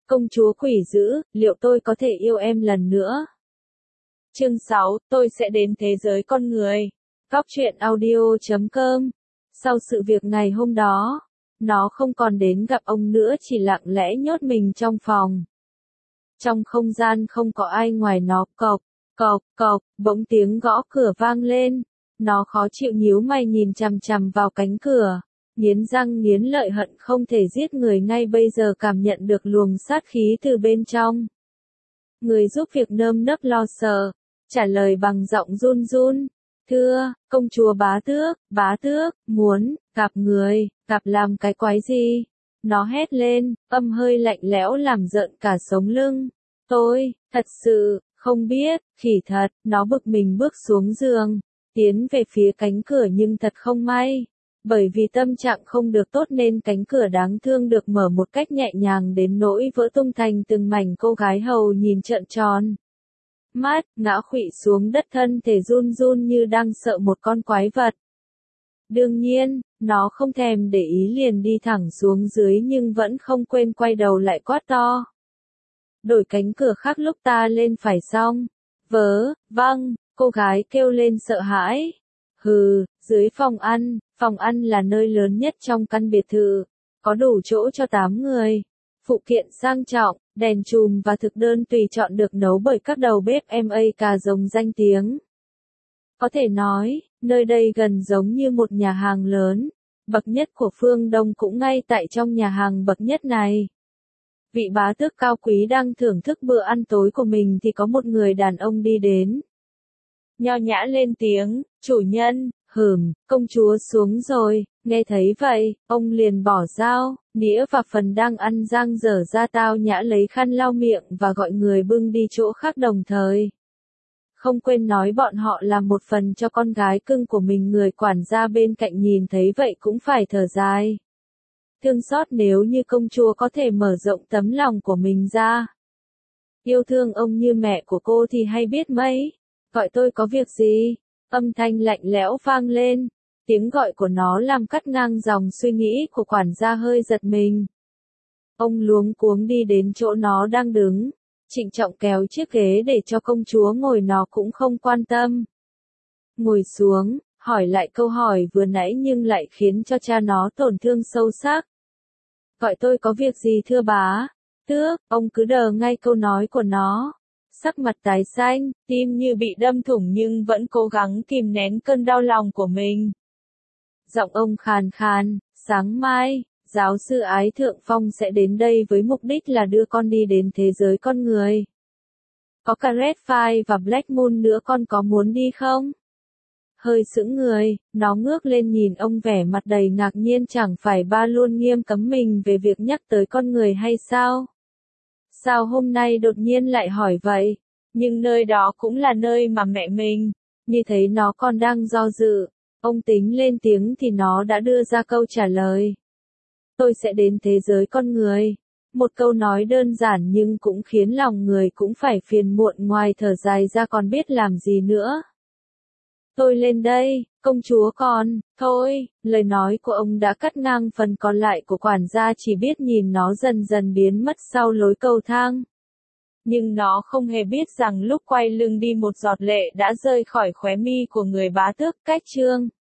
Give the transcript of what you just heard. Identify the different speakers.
Speaker 1: Công chúa quỷ dữ, liệu tôi có thể yêu em lần nữa? Chương 6, tôi sẽ đến thế giới con người. Góc truyện audio.com. Sau sự việc ngày hôm đó, nó không còn đến gặp ông nữa, chỉ lặng lẽ nhốt mình trong phòng. Trong không gian không có ai ngoài nó, cộc, cộc, cộc, bỗng tiếng gõ cửa vang lên. Nó khó chịu nhíu mày nhìn chằm chằm vào cánh cửa, nghiến răng nghiến lợi hận không thể giết người ngay bây giờ, cảm nhận được luồng sát khí từ bên trong. Người giúp việc nơm nớp lo sợ, trả lời bằng giọng run run. Thưa, công chúa bá tước, muốn, gặp người, gặp làm cái quái gì? Nó hét lên, âm hơi lạnh lẽo làm rợn cả sống lưng. Tôi, thật sự, không biết, khỉ thật, nó bực mình bước xuống giường, tiến về phía cánh cửa nhưng thật không may. Bởi vì tâm trạng không được tốt nên cánh cửa đáng thương được mở một cách nhẹ nhàng đến nỗi vỡ tung thành từng mảnh. Cô gái hầu nhìn trợn tròn mắt, ngã khuỵu xuống đất, thân thể run run như đang sợ một con quái vật. Đương nhiên, nó không thèm để ý liền đi thẳng xuống dưới nhưng vẫn không quên quay đầu lại quát to. Đổi cánh cửa khác lúc ta lên phải xong. Vâng, cô gái kêu lên sợ hãi. Hừ, dưới phòng ăn là nơi lớn nhất trong căn biệt thự, có đủ chỗ cho 8 người. Phụ kiện sang trọng, đèn chùm và thực đơn tùy chọn được nấu bởi các đầu bếp cà rồng danh tiếng. Có thể nói, nơi đây gần giống như một nhà hàng lớn, bậc nhất của phương Đông cũng ngay tại trong nhà hàng bậc nhất này. Vị bá tước cao quý đang thưởng thức bữa ăn tối của mình thì có một người đàn ông đi đến. Nho nhã lên tiếng, chủ nhân, công chúa xuống rồi. Nghe thấy vậy, ông liền bỏ dao, đĩa và phần đang ăn giang dở ra, tao nhã lấy khăn lau miệng và gọi người bưng đi chỗ khác đồng thời. Không quên nói bọn họ làm một phần cho con gái cưng của mình. Người quản gia bên cạnh nhìn thấy vậy cũng phải thở dài. Thương xót, nếu như công chúa có thể mở rộng tấm lòng của mình ra, yêu thương ông như mẹ của cô thì hay biết mấy. Gọi tôi có việc gì? Âm thanh lạnh lẽo vang lên. Tiếng gọi của nó làm cắt ngang dòng suy nghĩ của quản gia, hơi giật mình. Ông luống cuống đi đến chỗ nó đang đứng, trịnh trọng kéo chiếc ghế để cho công chúa ngồi, nó cũng không quan tâm. Ngồi xuống, hỏi lại câu hỏi vừa nãy nhưng lại khiến cho cha nó tổn thương sâu sắc. Gọi tôi có việc gì thưa bá tước? Ông cứ đờ ngay câu nói của nó. Sắc mặt tái xanh, tim như bị đâm thủng nhưng vẫn cố gắng kìm nén cơn đau lòng của mình. Giọng ông khàn khàn, sáng mai, giáo sư Ái Thượng Phong sẽ đến đây với mục đích là đưa con đi đến thế giới con người. Có cả Red Fire và Black Moon nữa, con có muốn đi không? Hơi sững người, nó ngước lên nhìn ông vẻ mặt đầy ngạc nhiên, chẳng phải ba luôn nghiêm cấm mình về việc nhắc tới con người hay sao? Sao hôm nay đột nhiên lại hỏi vậy? Nhưng nơi đó cũng là nơi mà mẹ mình. Như thấy nó còn đang do dự, ông tính lên tiếng thì nó đã đưa ra câu trả lời. Tôi sẽ đến thế giới con người. Một câu nói đơn giản nhưng cũng khiến lòng người cũng phải phiền muộn, ngoài thở dài ra còn biết làm gì nữa. Tôi lên đây, công chúa con, thôi. Lời nói của ông đã cắt ngang phần còn lại của quản gia, chỉ biết nhìn nó dần dần biến mất sau lối cầu thang. Nhưng nó không hề biết rằng lúc quay lưng đi, một giọt lệ đã rơi khỏi khóe mi của người bá tước. Cách chương